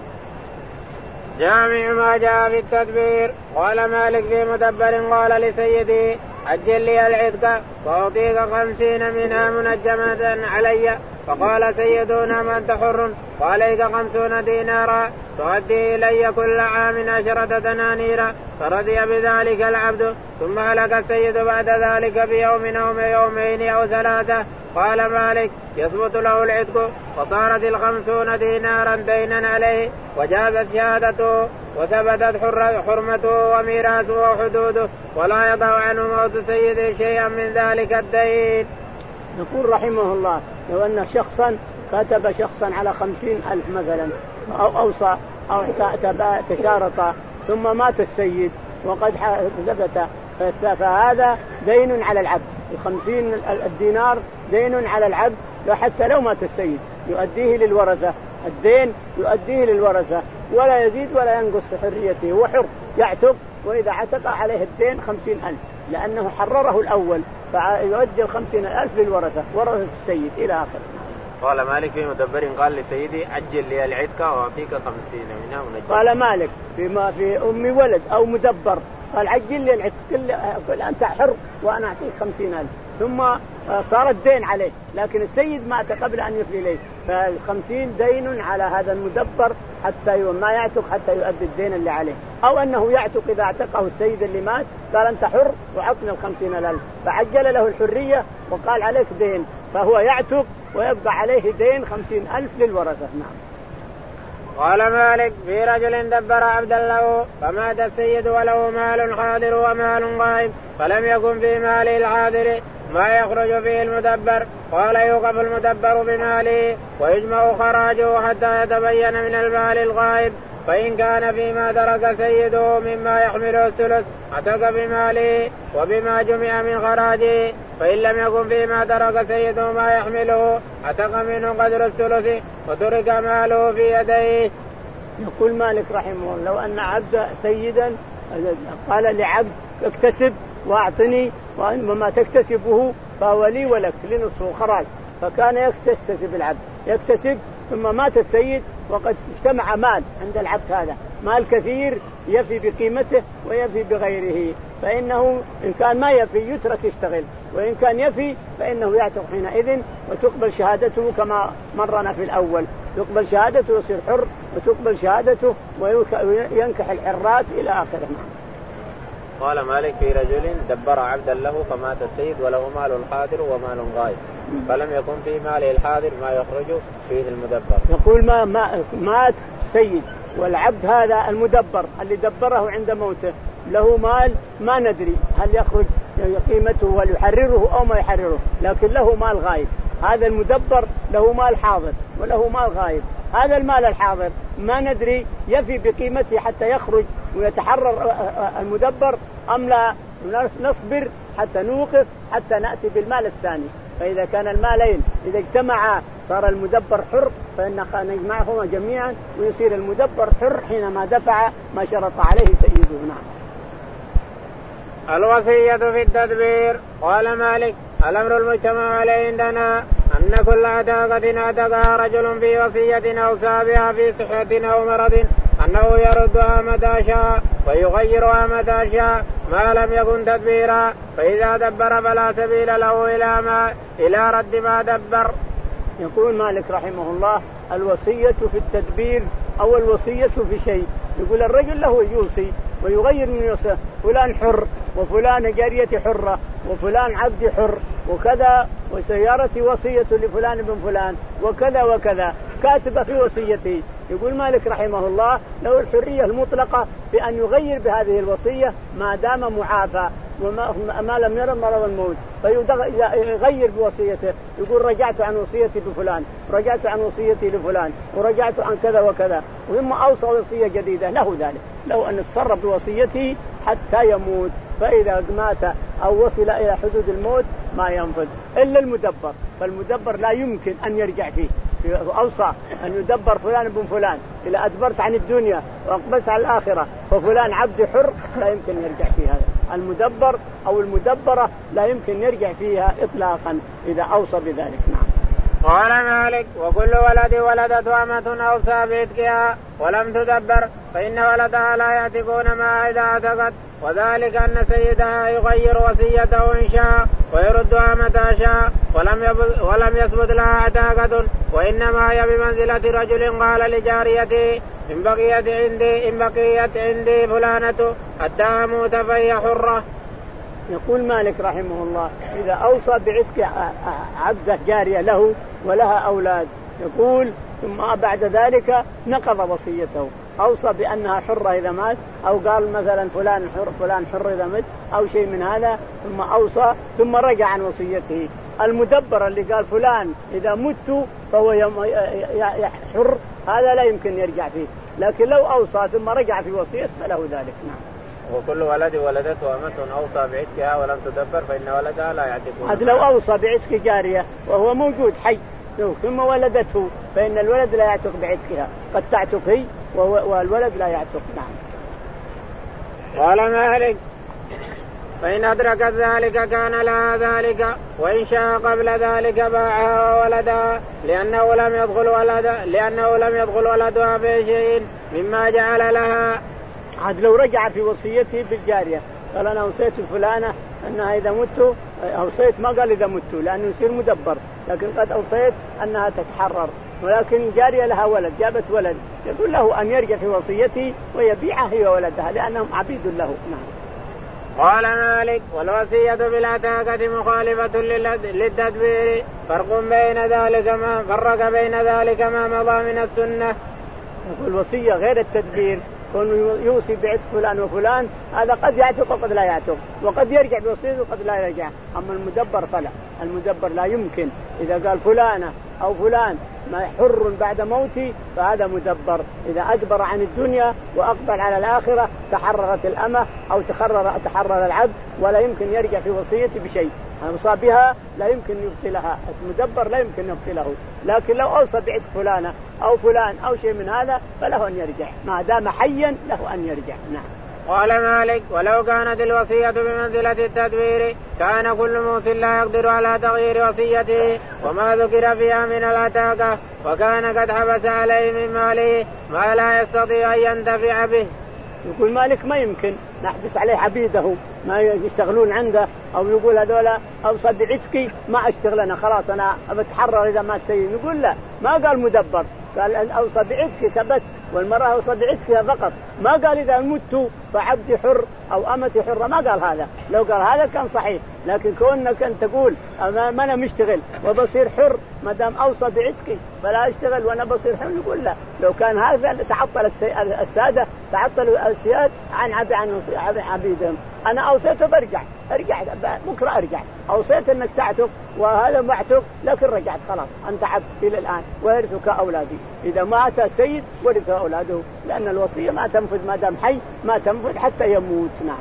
Speaker 2: جامع ما جاء في التدبير. قال مالك في مدبر قال لسيدي أجل لي العتق وأعطيك خمسين منها منجمة علي، فقال سيدنا ما أنت حر وعليك خمسون دينارا تؤدي إلي كل عام عشرة دنانير، فرضي بذلك العبد. ثم هلك السيد بعد ذلك بيوم أو يومين أو ثلاثة. قال مالك يثبت له العتق وصارت الخمسون دينارا دينا عليه وجازت شهادته وثبتت حرمته وميراثه وحدوده ولا يضع عنه موت سيده شيئا من ذلك الدين.
Speaker 1: يقول رحمه الله لو أن شخصا كتب شخصا على خمسين ألف مثلا أو أوصى أو تشارط ثم مات السيد وقد ثبت، فهذا دين على العبد. الخمسين الدينار دين على العبد حتى لو مات السيد يؤديه للورثة، الدين يؤديه للورثة ولا يزيد ولا ينقص في حريته، هو حر يعتق، وإذا عتق عليه الدين خمسين ألف لأنه حرره الأول فيؤدي الخمسين ألف للورثة ورثة السيد إلى آخره.
Speaker 2: قال مالك في مدبر قال لسيدي أجل لي العتق وأعطيك خمسين منها منجمة.
Speaker 1: قال مالك فيما في أم ولد أو مدبر قال عجل لي العتق قل أنت حر وأنا أعطيك خمسين ألف، ثم صار الدين عليه لكن السيد مات قبل أن يفلي إليه، فالخمسين دين على هذا المدبر حتى ما يعتق حتى يؤدي الدين اللي عليه، أو أنه يعتق إذا اعتقه السيد اللي مات قال أنت حر وعطني الخمسين ألف، فعجل له الحرية وقال عليك دين، فهو يعتق ويبقى عليه دين خمسين ألف للورثة. نعم.
Speaker 2: قال مالك في رجل دبر عبدا له فمات السيد وله مال حاضر ومال غائب فلم يكن في ماله الحاضر ما يخرج فيه المدبر، قال يوقف المدبر بماله ويجمع خراجه حتى يتبين من المال الغائب، فإن كان فيما ترك سيده مما يحمله الثلث عتق بماله وبما جمع من خراجه، فإن لم يكن فيما ترك سيده ما يحمله عتق منه قدر الثلث وترك ماله في يديه.
Speaker 1: يقول مالك رحمه الله لو أن عبد سيدا قال لعبد اكتسب واعطني وما تكتسبه فهو لي ولك لنصف خراج، فكان يكتسب العبد يكتسب ثم مات السيد وقد اجتمع مال عند العبد، هذا مال كثير يفي بقيمته ويفي بغيره، فإنه إن كان ما يفي يترك يشتغل، وإن كان يفي فإنه يعتق حينئذ وتقبل شهادته كما مرنا في الأول، يقبل شهادته ويصير حر وتقبل شهادته وينكح الحرات إلى آخره.
Speaker 2: قال مالك في رجل دبر عبدا له فمات السيد وله مال حاضر ومال غائب فلم يكن في ماله الحاضر ما يخرج فيه المدبر.
Speaker 1: يقول ما, ما مات السيد والعبد هذا المدبر اللي دبره عند موته له مال ما ندري هل يخرج قيمته وهل يحرره أو ما يحرره، لكن له مال غائب. هذا المدبر له مال حاضر وله مال غائب، هذا المال الحاضر ما ندري يفي بقيمته حتى يخرج ويتحرر المدبر أم لا، نصبر حتى نوقف حتى نأتي بالمال الثاني. فإذا كان المالين إذا اجتمعا صار المدبر حر فإن نجمعهما جميعا ويصير المدبر حر حينما دفع ما شرط عليه سيده. نعم.
Speaker 2: الوصية في التدبير. قال مالك الأمر المجتمع عليه عندنا أن كل عتاقة عتقها رجل في وصية أو سابها في صحة أو مرض أنه يردها متى شاء ويغيرها متى شاء ما لم يكن تدبيرا، فإذا دبر فلا سبيل له إلى ما إلى رد ما دبر.
Speaker 1: يقول مالك رحمه الله الوصية في التدبير أو الوصية في شيء، يقول الرجل له يوصي ويغير من يوصيه، فلان حر وفلان جارية حرة وفلان عبد حر وكذا، وسيارتي وصية لفلان بن فلان وكذا وكذا، كاتب في وصيته يقول مالك رحمه الله له الحرية المطلقة بأن يغير بهذه الوصية ما دام معافى وما ما لم يرى مرض الموت، فيغير بوصيته، يقول رجعت عن وصيتي بفلان، رجعت عن وصيتي لفلان، ورجعت عن كذا وكذا، ثم أوصى وصية جديدة، له ذلك، له أن يتصرف بوصيته حتى يموت، فإذا مات أو وصل إلى حدود الموت ما ينفذ إلا المدبر، فالمدبر لا يمكن أن يرجع فيه. أوصى أن يدبر فلان بن فلان، إذا أدبرت عن الدنيا وأقبلت على الآخرة ففلان عبد حر، لا يمكن يرجع فيه هذا المدبر أو المدبرة، لا يمكن يرجع فيها إطلاقا إذا أوصى بذلك. نعم.
Speaker 2: قال مالك وكل ولد ولدته أمة أوصى بعتقها ولم تدبر فإن ولدها لا يعتقون ما إذا اعتقت، وذلك أن سيدها يغير وصيته إن شاء ويردها متى شاء ولم ولم يثبت لها عتاقة، وإنما هي بمنزلة رجل قال لجاريته إن بقيت عندي إن بقيت عندي فلانة حتى أموت فهي حرة.
Speaker 1: يقول مالك رحمه الله إذا أوصى بعتق عبده جارية له ولها أولاد، يقول ثم بعد ذلك نقض وصيته، أوصى بأنها حرة إذا مات، أو قال مثلا فلان حر فلان حر إذا مات أو شيء من هذا، ثم أوصى ثم رجع عن وصيته. المدبر اللي قال فلان إذا مت فهو حر، هذا لا يمكن يرجع فيه، لكن لو أوصى ثم رجع في وصيته فله ذلك. نعم.
Speaker 2: وكل ولد ولدته أمة أوصى بعتقها ولم تدبر فإن ولدها لا يعتقون.
Speaker 1: هذا لو أوصى بعتق جارية وهو موجود حي ثم ولدته فإن الولد لا يعتق بعتقها، قد تعتق هي والولد لا يعتق. نعم.
Speaker 2: قال مالك فإن أدركت ذلك كان لها ذلك، وإن شاء قبل ذلك باعها وولدها لأنه لم يدخل ولدها لأنه لم يدخل ولدها في شيء مما جعل لها.
Speaker 1: عاد لو رجع في وصيته بالجارية قال أنا أوصيت فلانة أنها إذا مت، أوصيت ما قال إذا مت لأنه يصير مدبر، لكن قد أوصيت أنها تتحرر، ولكن جارية لها ولد جابت ولد، يقول له أن يرجع في وصيته ويبيعها هي وولدها لأنهم عبيد له. نعم.
Speaker 2: قال مالك والوصية بالعتاقة مخالفة للتدبير، فرق بين ذلك ما فرق بين ذلك ما مضى من السنة.
Speaker 1: يقول الوصية غير التدبير، كون يوصي بعتق فلان وفلان هذا قد يعتق وقد لا يعتق، وقد يرجع بوصيته وقد لا يرجع، أما المدبر فلا، المدبر لا يمكن، إذا قال فلانة أو فلان ما حر بعد موتي فهذا مدبر، إذا أدبر عن الدنيا وأقبل على الآخرة تحررت الأمة أو تحرر تحرر العبد، ولا يمكن يرجع في وصيته بشيء، أوصى بها لا يمكن يبطلها، المدبر لا يمكن يبطله، لكن لو أوصى بعتق فلانة أو فلان أو شيء من هذا فله أن يرجع، ما دام حيا له أن يرجع. نعم.
Speaker 2: قال مالك ولو كانت الوصية بمنزلة التدبير كان كل موص لا يقدر على تغيير وصيته وما ذكر فيها من العتاقة، وكان قد حبس عليه من ماله ما لا يستطيع أن ينتفع به.
Speaker 1: يقول مالك ما يمكن نحبس عليه عبيده ما يشتغلون عنده، أو يقول هذولا أوصى بعتقي ما أشتغل أنا خلاص أنا بتحرر إذا ما تسير، نقول لا، ما قال مدبر، قال أن أوصى بعتقك بس، والمرأة أوصى بعتقها فقط، ما قال إذا مت فعبدي حر أو أمتي حرة، ما قال هذا، لو قال هذا كان صحيح، لكن كونك أن تقول ما أنا مشتغل وبصير حر ما دام أوصى بعتقي فلا أشتغل وأنا بصير حر، نقول لا، لو كان هذا تعطل السادة تعطلوا السياد عن عن عبيدهم، أنا أوصيته برجع ارجع بكرة ارجع، أوصيت أنك تعتق وهذا معتق لكن رجعت خلاص أنت عبد إلى الآن ويرثك أولادي، إذا مات السيد ورث أولاده، لأن الوصية ما تنفذ ما دام حي ما تنفذ حتى يموت. نعم.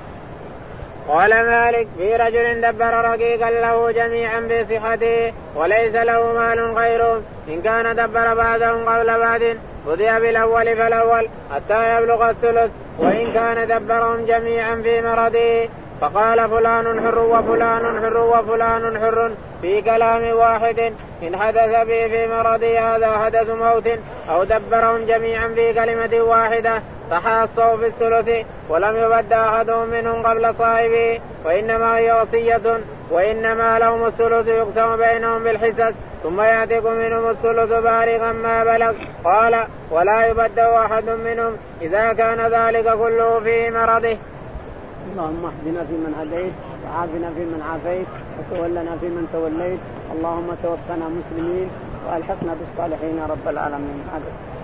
Speaker 2: قال مالك في رجل دبر رقيقا له جميعا بصحته وليس له مال غيره، إن كان دبر بعضهم قبل بعض بدأ بالأول فالأول حتى يبلغ الثلث، وإن كان دبرهم جميعا في مرضه فقال فلان حر وفلان حر وفلان حر في كلام واحد، إن حدث به في مرضه هذا حدث موت أو دبرهم جميعا في كلمة واحدة فحاصوا في الثلث ولم يبد أحدهم منهم قبل صاحبه، وإنما هي وصية وإنما لهم الثلث يقسم بينهم بالحسد ثم يعتق منهم الثلث بالغا ما بلغ. قال ولا يبد أحد منهم إذا كان ذلك كله في مرضه.
Speaker 1: اللهم اهدنا فيمن هديت وعافنا فيمن عافيت وتولنا فيمن توليت، اللهم توفنا مسلمين وألحقنا بالصالحين رب العالمين.